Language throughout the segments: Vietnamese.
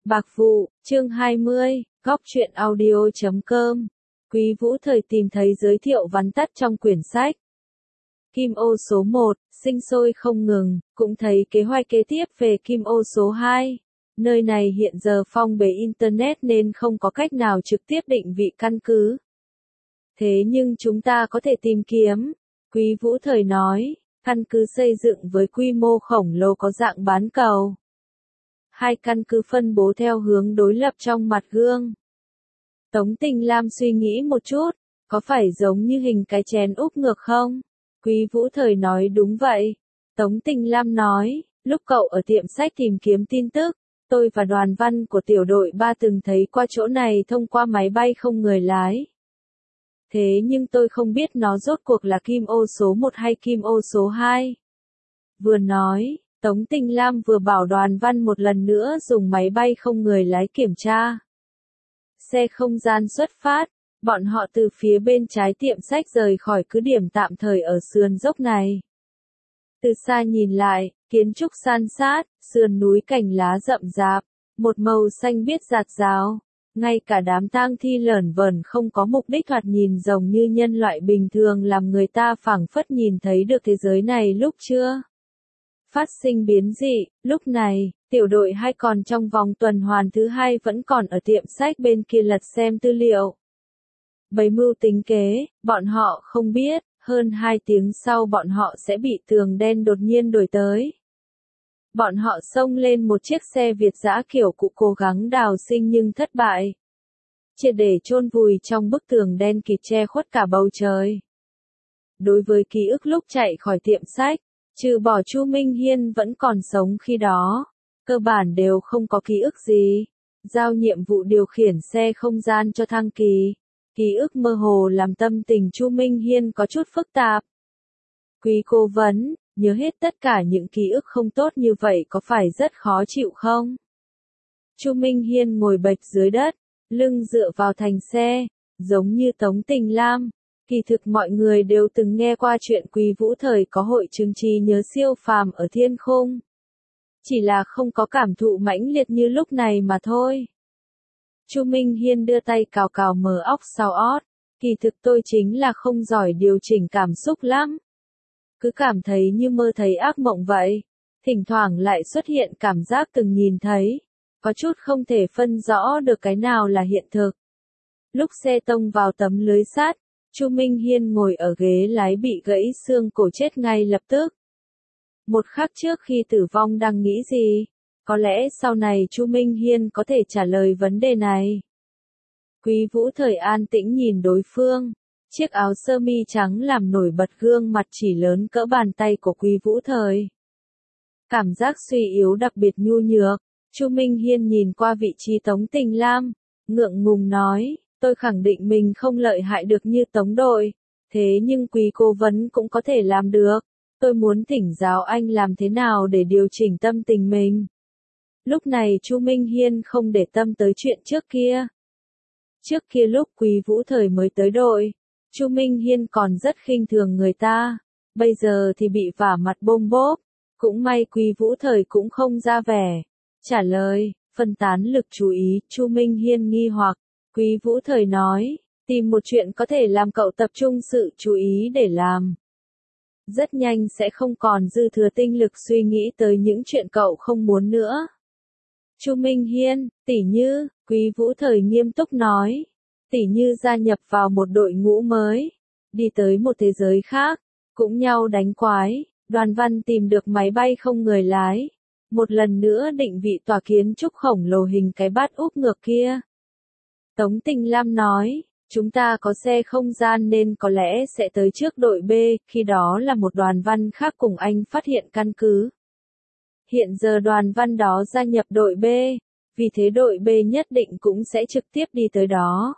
Bạc Vụ, chương 20, góc truyện audio.com. Quý Vũ Thời tìm thấy giới thiệu vắn tắt trong quyển sách. Kim ô số 1, sinh sôi không ngừng, cũng thấy kế hoạch kế tiếp về kim ô số 2. Nơi này hiện giờ phong bế Internet nên không có cách nào trực tiếp định vị căn cứ. Thế nhưng chúng ta có thể tìm kiếm. Quý Vũ Thời nói, căn cứ xây dựng với quy mô khổng lồ có dạng bán cầu. Hai căn cứ phân bố theo hướng đối lập trong mặt gương. Tống Tình Lam suy nghĩ một chút, có phải giống như hình cái chén úp ngược không? Quý Vũ Thời nói đúng vậy. Tống Tình Lam nói, lúc cậu ở tiệm sách tìm kiếm tin tức, tôi và đoàn văn của tiểu đội 3 từng thấy qua chỗ này thông qua máy bay không người lái. Thế nhưng tôi không biết nó rốt cuộc là kim ô số 1 hay kim ô số 2. Vừa nói, Tống Tình Lam vừa bảo đoàn văn một lần nữa dùng máy bay không người lái kiểm tra. Xe không gian xuất phát, bọn họ từ phía bên trái tiệm sách rời khỏi cứ điểm tạm thời ở sườn dốc này. Từ xa nhìn lại, kiến trúc san sát, sườn núi cành lá rậm rạp, một màu xanh biếc rạt rào. Ngay cả đám tang thi lởn vởn không có mục đích thoạt nhìn giống như nhân loại bình thường làm người ta phảng phất nhìn thấy được thế giới này lúc chưa phát sinh biến dị. Lúc này, tiểu đội 2 còn trong vòng tuần hoàn thứ 2 vẫn còn ở tiệm sách bên kia lật xem tư liệu. Bày mưu tính kế, bọn họ không biết, hơn 2 tiếng sau bọn họ sẽ bị tường đen đột nhiên đuổi tới. Bọn họ xông lên một chiếc xe Việt dã kiểu cũ cố gắng đào sinh nhưng thất bại. Triệt để chôn vùi trong bức tường đen kịt che khuất cả bầu trời. Đối với ký ức lúc chạy khỏi tiệm sách, trừ bỏ Chu Minh Hiên vẫn còn sống khi đó, cơ bản đều không có ký ức gì. Giao nhiệm vụ điều khiển xe không gian cho Thăng Kỳ. Ký ức mơ hồ làm tâm tình Chu Minh Hiên có chút phức tạp. Quý cố vấn, nhớ hết tất cả những ký ức không tốt như vậy có phải rất khó chịu không? Chu Minh Hiên ngồi bệt dưới đất, lưng dựa vào thành xe, giống như Tống Tình Lam. Kỳ thực mọi người đều từng nghe qua chuyện Quý Vũ Thời có hội chứng trí nhớ siêu phàm ở thiên khung. Chỉ là không có cảm thụ mãnh liệt như lúc này mà thôi. Chu Minh Hiên đưa tay cào cào mờ óc sau ót. Kỳ thực tôi chính là không giỏi điều chỉnh cảm xúc lắm. Cứ cảm thấy như mơ thấy ác mộng vậy. Thỉnh thoảng lại xuất hiện cảm giác từng nhìn thấy. Có chút không thể phân rõ được cái nào là hiện thực. Lúc xe tông vào tấm lưới sắt, Chu Minh Hiên ngồi ở ghế lái bị gãy xương cổ chết ngay lập tức. Một khắc trước khi tử vong đang nghĩ gì? Có lẽ sau này Chu Minh Hiên có thể trả lời vấn đề này. Quý Vũ Thời an tĩnh nhìn đối phương. Chiếc áo sơ mi trắng làm nổi bật gương mặt chỉ lớn cỡ bàn tay của Quý Vũ Thời. Cảm giác suy yếu đặc biệt nhu nhược. Chu Minh Hiên nhìn qua vị trí Tống Tình Lam, ngượng ngùng nói, tôi khẳng định mình không lợi hại được như Tống đội, thế nhưng Quý cố vấn cũng có thể làm được. Tôi muốn thỉnh giáo anh làm thế nào để điều chỉnh tâm tình mình. Lúc này Chu Minh Hiên không để tâm tới chuyện trước kia. Trước kia lúc Quý Vũ Thời mới tới đội, Chu Minh Hiên còn rất khinh thường người ta, bây giờ thì bị vả mặt bôm bốp. Cũng may Quý Vũ Thời cũng không ra vẻ trả lời, phân tán lực chú ý. Chu Minh Hiên nghi hoặc. Quý Vũ Thời nói, tìm một chuyện có thể làm cậu tập trung sự chú ý để làm. Rất nhanh sẽ không còn dư thừa tinh lực suy nghĩ tới những chuyện cậu không muốn nữa. Chu Minh Hiên, tỉ như, Quý Vũ Thời nghiêm túc nói, tỉ như gia nhập vào một đội ngũ mới, đi tới một thế giới khác, cũng nhau đánh quái. Đoàn văn tìm được máy bay không người lái, một lần nữa định vị tòa kiến trúc khổng lồ hình cái bát úp ngược kia. Tống Tình Lam nói, chúng ta có xe không gian nên có lẽ sẽ tới trước đội B, khi đó là một đoàn văn khác cùng anh phát hiện căn cứ. Hiện giờ đoàn văn đó gia nhập đội B, vì thế đội B nhất định cũng sẽ trực tiếp đi tới đó.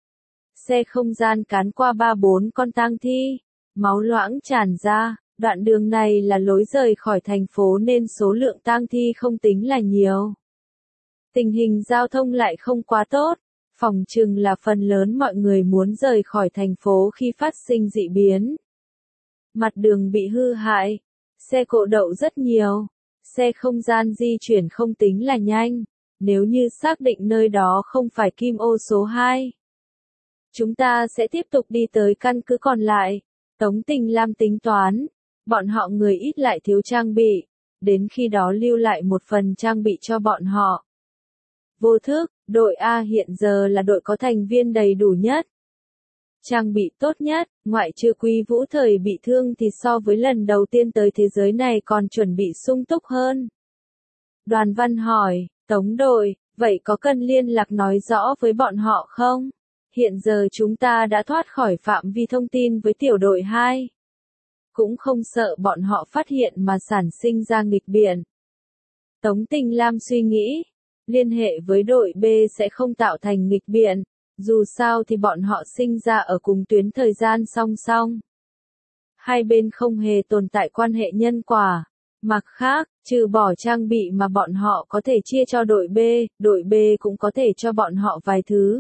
Xe không gian cán qua 3-4 con tang thi, máu loãng tràn ra, đoạn đường này là lối rời khỏi thành phố nên số lượng tang thi không tính là nhiều. Tình hình giao thông lại không quá tốt. Phòng chừng là phần lớn mọi người muốn rời khỏi thành phố khi phát sinh dị biến. Mặt đường bị hư hại, xe cộ đậu rất nhiều, xe không gian di chuyển không tính là nhanh, nếu như xác định nơi đó không phải kim ô số 2. Chúng ta sẽ tiếp tục đi tới căn cứ còn lại. Tống Tình Lam tính toán, bọn họ người ít lại thiếu trang bị, đến khi đó lưu lại một phần trang bị cho bọn họ. Vô thức, đội A hiện giờ là đội có thành viên đầy đủ nhất. Trang bị tốt nhất, ngoại trừ Quý Vũ Thời bị thương thì so với lần đầu tiên tới thế giới này còn chuẩn bị sung túc hơn. Đoàn Văn hỏi, Tống đội, vậy có cần liên lạc nói rõ với bọn họ không? Hiện giờ chúng ta đã thoát khỏi phạm vi thông tin với tiểu đội 2. Cũng không sợ bọn họ phát hiện mà sản sinh ra nghịch biện. Tống Tình Lam suy nghĩ, liên hệ với đội B sẽ không tạo thành nghịch biện, dù sao thì bọn họ sinh ra ở cùng tuyến thời gian song song. Hai bên không hề tồn tại quan hệ nhân quả. Mặt khác, trừ bỏ trang bị mà bọn họ có thể chia cho đội B cũng có thể cho bọn họ vài thứ.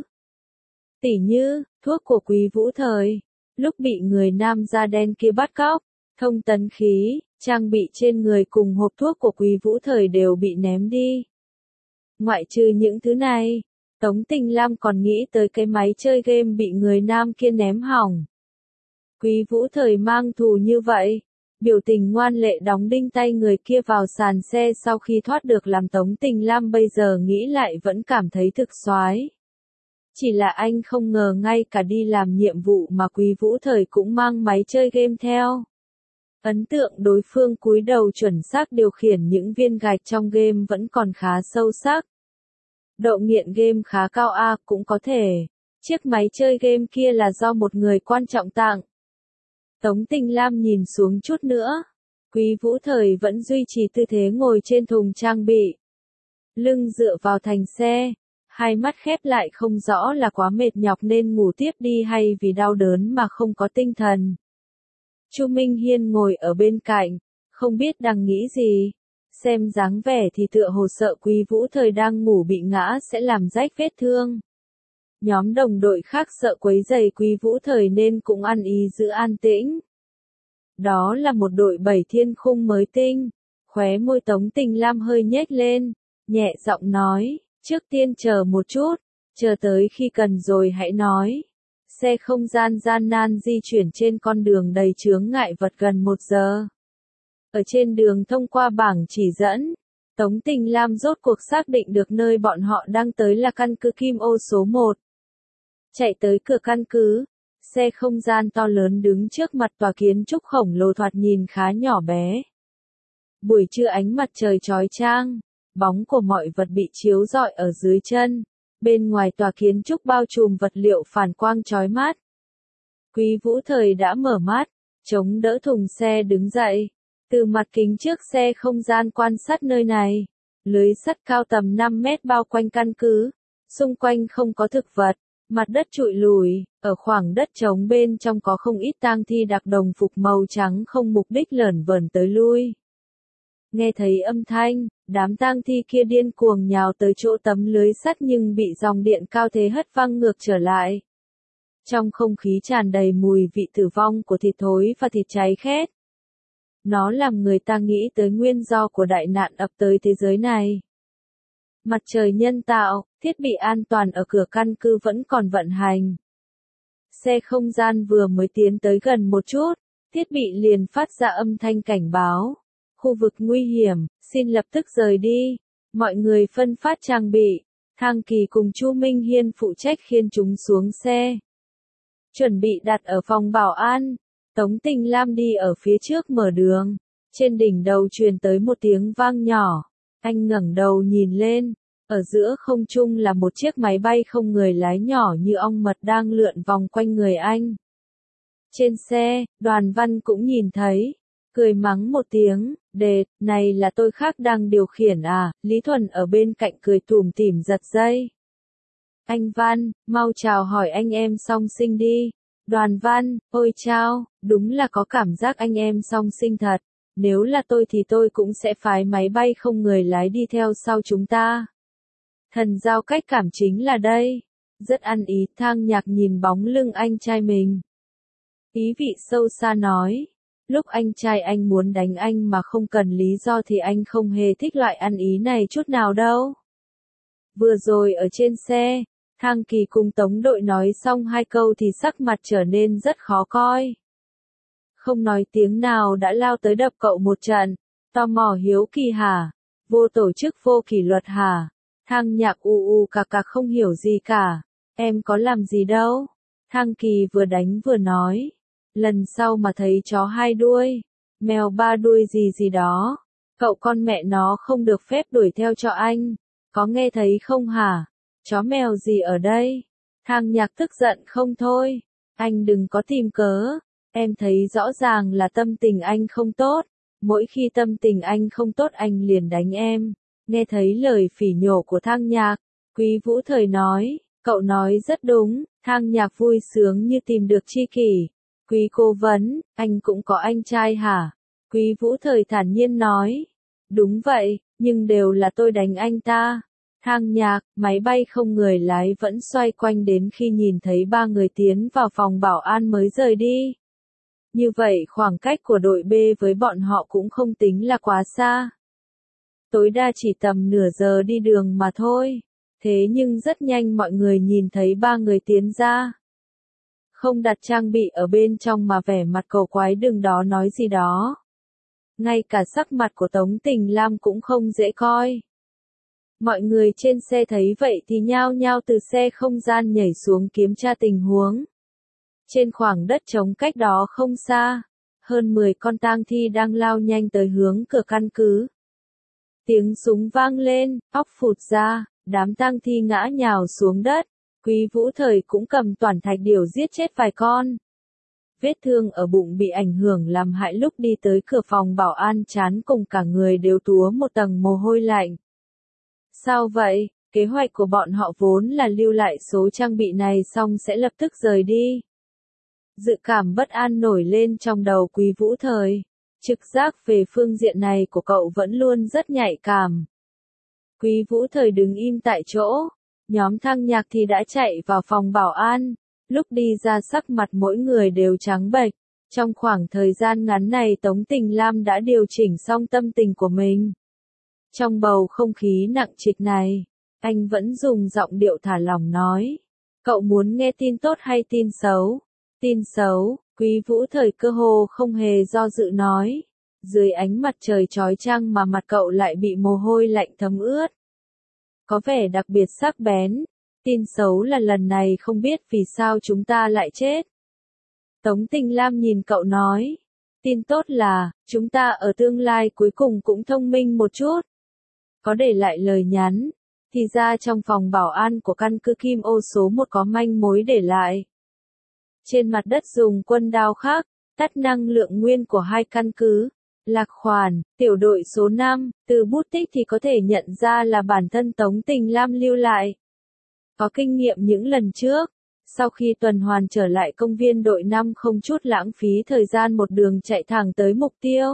Tỉ như, thuốc của Quý Vũ Thời, lúc bị người nam da đen kia bắt cóc, thông tấn khí, trang bị trên người cùng hộp thuốc của Quý Vũ Thời đều bị ném đi. Ngoại trừ những thứ này, Tống Tình Lam còn nghĩ tới cái máy chơi game bị người nam kia ném hỏng. Quý Vũ Thời mang thù như vậy, biểu tình ngoan lệ đóng đinh tay người kia vào sàn xe sau khi thoát được làm Tống Tình Lam bây giờ nghĩ lại vẫn cảm thấy thực soái. Chỉ là anh không ngờ ngay cả đi làm nhiệm vụ mà Quý Vũ Thời cũng mang máy chơi game theo. Ấn tượng đối phương cúi đầu chuẩn xác điều khiển những viên gạch trong game vẫn còn khá sâu sắc. Độ nghiện game khá cao cũng có thể. Chiếc máy chơi game kia là do một người quan trọng tặng. Tống Tình Lam nhìn xuống chút nữa. Quý Vũ Thời vẫn duy trì tư thế ngồi trên thùng trang bị. Lưng dựa vào thành xe. Hai mắt khép lại không rõ là quá mệt nhọc nên ngủ tiếp đi hay vì đau đớn mà không có tinh thần. Chu Minh Hiên ngồi ở bên cạnh, không biết đang nghĩ gì. Xem dáng vẻ thì tựa hồ sợ Quý Vũ Thời đang ngủ bị ngã sẽ làm rách vết thương. Nhóm đồng đội khác sợ quấy rầy Quý Vũ Thời nên cũng ăn ý giữ an tĩnh. Đó là một đội 7 thiên khung mới tinh. Khóe môi Tống Tình Lam hơi nhếch lên, nhẹ giọng nói, trước tiên chờ một chút, chờ tới khi cần rồi hãy nói. Xe không gian gian nan di chuyển trên con đường đầy chướng ngại vật gần 1 giờ. Ở trên đường thông qua bảng chỉ dẫn, Tống Tình Lam rốt cuộc xác định được nơi bọn họ đang tới là căn cứ Kim Ô số 1. Chạy tới cửa căn cứ, xe không gian to lớn đứng trước mặt tòa kiến trúc khổng lồ thoạt nhìn khá nhỏ bé. Buổi trưa ánh mặt trời chói chang, bóng của mọi vật bị chiếu rọi ở dưới chân. Bên ngoài tòa kiến trúc bao trùm vật liệu phản quang chói mắt. Quý Vũ Thời đã mở mắt, chống đỡ thùng xe đứng dậy. Từ mặt kính trước xe không gian quan sát nơi này. Lưới sắt cao tầm 5 mét bao quanh căn cứ. Xung quanh không có thực vật, mặt đất trụi lùi, ở khoảng đất trống bên trong có không ít tang thi đặc đồng phục màu trắng không mục đích lởn vởn tới lui. Nghe thấy âm thanh, đám tang thi kia điên cuồng nhào tới chỗ tấm lưới sắt nhưng bị dòng điện cao thế hất văng ngược trở lại. Trong không khí tràn đầy mùi vị tử vong của thịt thối và thịt cháy khét. Nó làm người ta nghĩ tới nguyên do của đại nạn ập tới thế giới này. Mặt trời nhân tạo, thiết bị an toàn ở cửa căn cứ vẫn còn vận hành. Xe không gian vừa mới tiến tới gần một chút, thiết bị liền phát ra âm thanh cảnh báo. Khu vực nguy hiểm, xin lập tức rời đi. Mọi người phân phát trang bị. Thang Kỳ cùng Chu Minh Hiên phụ trách khiêng chúng xuống xe. Chuẩn bị đặt ở phòng bảo an. Tống Tình Lam đi ở phía trước mở đường. Trên đỉnh đầu truyền tới một tiếng vang nhỏ. Anh ngẩng đầu nhìn lên. Ở giữa không trung là một chiếc máy bay không người lái nhỏ như ong mật đang lượn vòng quanh người anh. Trên xe, Đoàn Văn cũng nhìn thấy. Cười mắng một tiếng, đệt, này là tôi khác đang điều khiển à, Lý Thuần ở bên cạnh cười tủm tỉm giật dây. Anh Văn, mau chào hỏi anh em song sinh đi. Đoàn Văn, ôi chao, đúng là có cảm giác anh em song sinh thật. Nếu là tôi thì tôi cũng sẽ phái máy bay không người lái đi theo sau chúng ta. Thần giao cách cảm chính là đây. Rất ăn ý, Thang Nhạc nhìn bóng lưng anh trai mình. Ý vị sâu xa nói. Lúc anh trai anh muốn đánh anh mà không cần lý do thì anh không hề thích loại ăn ý này chút nào đâu. Vừa rồi ở trên xe, Thang Kỳ cùng Tống Đội nói xong 2 câu thì sắc mặt trở nên rất khó coi. Không nói tiếng nào đã lao tới đập cậu một trận, tò mò hiếu kỳ hả? Vô tổ chức vô kỷ luật hả? Thang Nhạc cà cà không hiểu gì cả, em có làm gì đâu. Thang Kỳ vừa đánh vừa nói, lần sau mà thấy chó 2 đuôi, mèo 3 đuôi gì gì đó, cậu con mẹ nó không được phép đuổi theo cho anh, có nghe thấy không hả? Chó mèo gì ở đây? Thang Nhạc tức giận không thôi, anh đừng có tìm cớ, em thấy rõ ràng là tâm tình anh không tốt, mỗi khi tâm tình anh không tốt anh liền đánh em. Nghe thấy lời phỉ nhổ của Thang Nhạc, Quý Vũ Thời nói, cậu nói rất đúng. Thang Nhạc vui sướng như tìm được tri kỷ. Quý cố vấn, anh cũng có anh trai hả? Quý Vũ Thời thản nhiên nói, đúng vậy, nhưng đều là tôi đánh anh ta. Thang Nhạc, máy bay không người lái vẫn xoay quanh đến khi nhìn thấy 3 người tiến vào phòng bảo an mới rời đi. Như vậy khoảng cách của đội B với bọn họ cũng không tính là quá xa. Tối đa chỉ tầm nửa giờ đi đường mà thôi. Thế nhưng rất nhanh mọi người nhìn thấy 3 người tiến ra. Không đặt trang bị ở bên trong mà vẻ mặt cầu quái đừng đó nói gì đó. Ngay cả sắc mặt của Tống Tình Lam cũng không dễ coi. Mọi người trên xe thấy vậy thì nhao nhao từ xe không gian nhảy xuống kiểm tra tình huống. Trên khoảng đất trống cách đó không xa, hơn 10 con tang thi đang lao nhanh tới hướng cửa căn cứ. Tiếng súng vang lên, óc phụt ra, đám tang thi ngã nhào xuống đất. Quý Vũ Thời cũng cầm toản thạch điểu giết chết vài con. Vết thương ở bụng bị ảnh hưởng làm hại lúc đi tới cửa phòng bảo an chán cùng cả người đều túa một tầng mồ hôi lạnh. Sao vậy? Kế hoạch của bọn họ vốn là lưu lại số trang bị này xong sẽ lập tức rời đi. Dự cảm bất an nổi lên trong đầu Quý Vũ Thời. Trực giác về phương diện này của cậu vẫn luôn rất nhạy cảm. Quý Vũ Thời đứng im tại chỗ. Nhóm Thang Nhạc thì đã chạy vào phòng bảo an. Lúc đi ra sắc mặt mỗi người đều trắng bệch. Trong khoảng thời gian ngắn này Tống Tình Lam đã điều chỉnh xong tâm tình của mình. Trong bầu không khí nặng trịch này, anh vẫn dùng giọng điệu thả lỏng nói. Cậu muốn nghe tin tốt hay tin xấu? Tin xấu, Quý Vũ Thời cơ hồ không hề do dự nói. Dưới ánh mặt trời chói chang mà mặt cậu lại bị mồ hôi lạnh thấm ướt. Có vẻ đặc biệt sắc bén. Tin xấu là lần này không biết vì sao chúng ta lại chết. Tống Tình Lam nhìn cậu nói. Tin tốt là, chúng ta ở tương lai cuối cùng cũng thông minh một chút. Có để lại lời nhắn. Thì ra trong phòng bảo an của căn cứ Kim Ô số 1 có manh mối để lại. Trên mặt đất dùng quân đao khắc, tắt năng lượng nguyên của 2 căn cứ. Lạc khoản, tiểu đội số 5, từ bút tích thì có thể nhận ra là bản thân Tống Tình Lam lưu lại. Có kinh nghiệm những lần trước, sau khi tuần hoàn trở lại công viên đội 5 không chút lãng phí thời gian một đường chạy thẳng tới mục tiêu.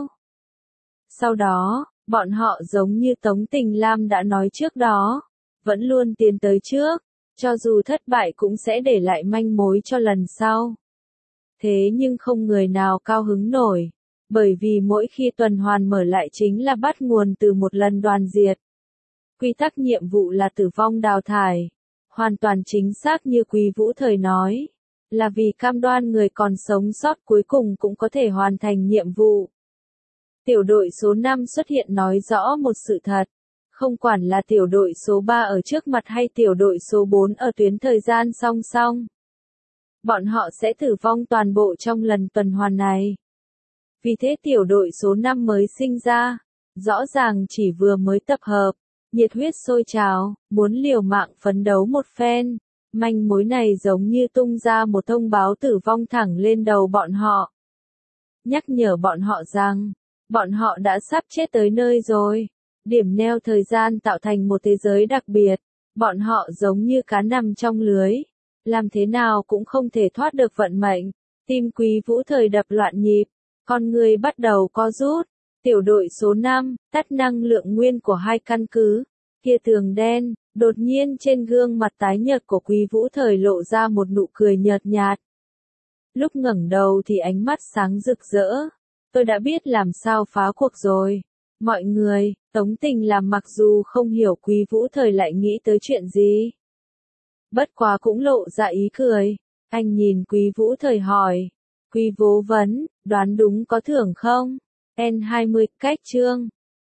Sau đó, bọn họ giống như Tống Tình Lam đã nói trước đó, vẫn luôn tiến tới trước, cho dù thất bại cũng sẽ để lại manh mối cho lần sau. Thế nhưng không người nào cao hứng nổi. Bởi vì mỗi khi tuần hoàn mở lại chính là bắt nguồn từ một lần đoàn diệt. Quy tắc nhiệm vụ là tử vong đào thải. Hoàn toàn chính xác như Quý Vũ Thời nói. Là vì cam đoan người còn sống sót cuối cùng cũng có thể hoàn thành nhiệm vụ. Tiểu đội số 5 xuất hiện nói rõ một sự thật. Không quản là tiểu đội số 3 ở trước mặt hay tiểu đội số 4 ở tuyến thời gian song song. Bọn họ sẽ tử vong toàn bộ trong lần tuần hoàn này. Vì thế tiểu đội số 5 mới sinh ra, rõ ràng chỉ vừa mới tập hợp, nhiệt huyết sôi trào, muốn liều mạng phấn đấu một phen. Manh mối này giống như tung ra một thông báo tử vong thẳng lên đầu bọn họ. Nhắc nhở bọn họ rằng, bọn họ đã sắp chết tới nơi rồi. Điểm neo thời gian tạo thành một thế giới đặc biệt. Bọn họ giống như cá nằm trong lưới. Làm thế nào cũng không thể thoát được vận mệnh. Tim Quý Vũ Thời đập loạn nhịp. Con người bắt đầu co rút. Tiểu đội số 5, tắt năng lượng nguyên của 2 căn cứ. Kia tường đen, đột nhiên trên gương mặt tái nhợt của Quý Vũ Thời lộ ra một nụ cười nhợt nhạt. Lúc ngẩng đầu thì ánh mắt sáng rực rỡ. Tôi đã biết làm sao phá cuộc rồi. Mọi người, Tống Tình làm mặc dù không hiểu Quý Vũ Thời lại nghĩ tới chuyện gì. Bất quá cũng lộ ra ý cười. Anh nhìn Quý Vũ Thời hỏi. Quý Vô Vấn, đoán đúng có thưởng không? N20, cách chương.